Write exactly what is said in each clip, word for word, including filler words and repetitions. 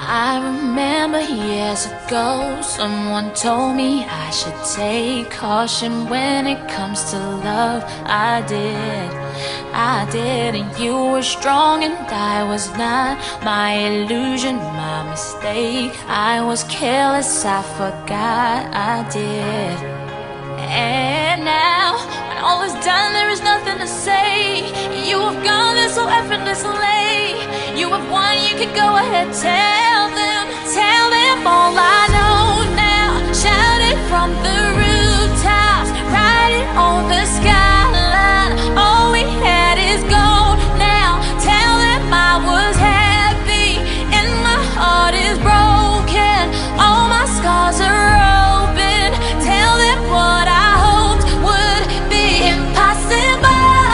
I remember years ago, someone told me I should take caution when it comes to love. I did, I did, and you were strong and I was not. My illusion, my mistake. I was careless, I forgot I did. And now, when all is done, there is nothing to say. You have gone there so effortlessly. You have won, you can go ahead, tell them, tell them all I know now. Shout it from the rooftops, write it on the skyline. All we had is gold now. Tell them I was happy and my heart is broken. All my scars are open. Tell them what I hoped would be impossible.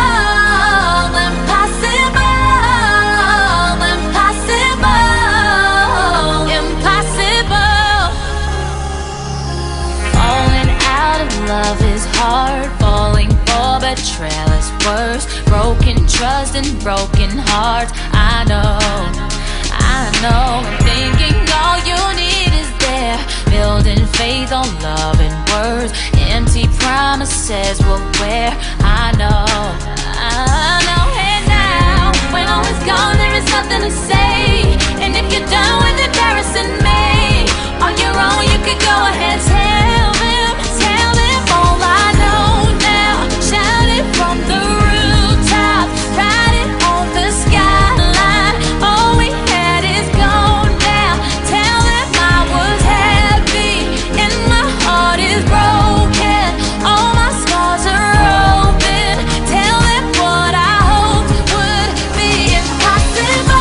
Love is hard, falling for betrayal is worse. Broken trust and broken hearts. I know, I know. I'm thinking all you need is there. Building faith on love and words. Empty promises will wear. I know, I know. And now, when all is gone, there is nothing to say. And if you're done with embarrassing me on your own, you could go ahead, tell them, tell them. All I know now, shout it from the rooftops, write it on the skyline. All we had is gone now. Tell them I was happy and my heart is broken. All my scars are open. Tell them what I hoped would be impossible.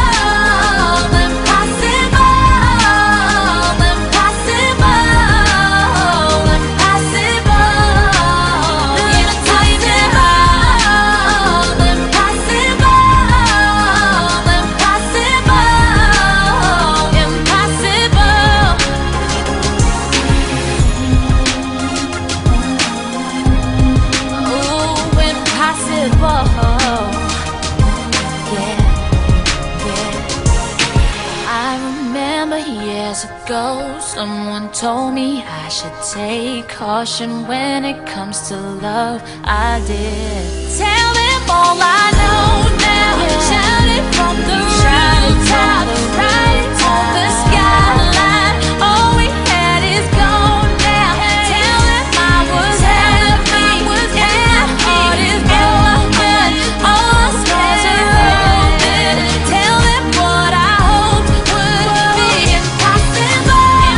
Years ago, someone told me I should take caution when it comes to love. I did. Tell them all I know now. Yeah. Shout it from the rooftops, write it on the skyline. All we had is gone now. Tell them I was happy and my heart is broken. All my scars are open. Tell them what I hoped would be impossible.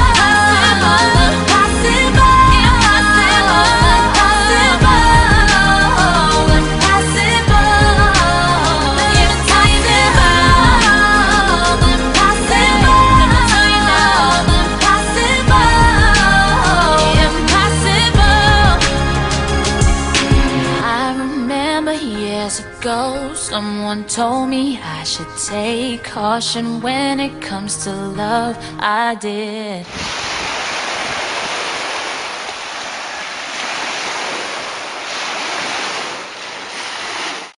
Years ago, someone told me I should take caution when it comes to love. I did.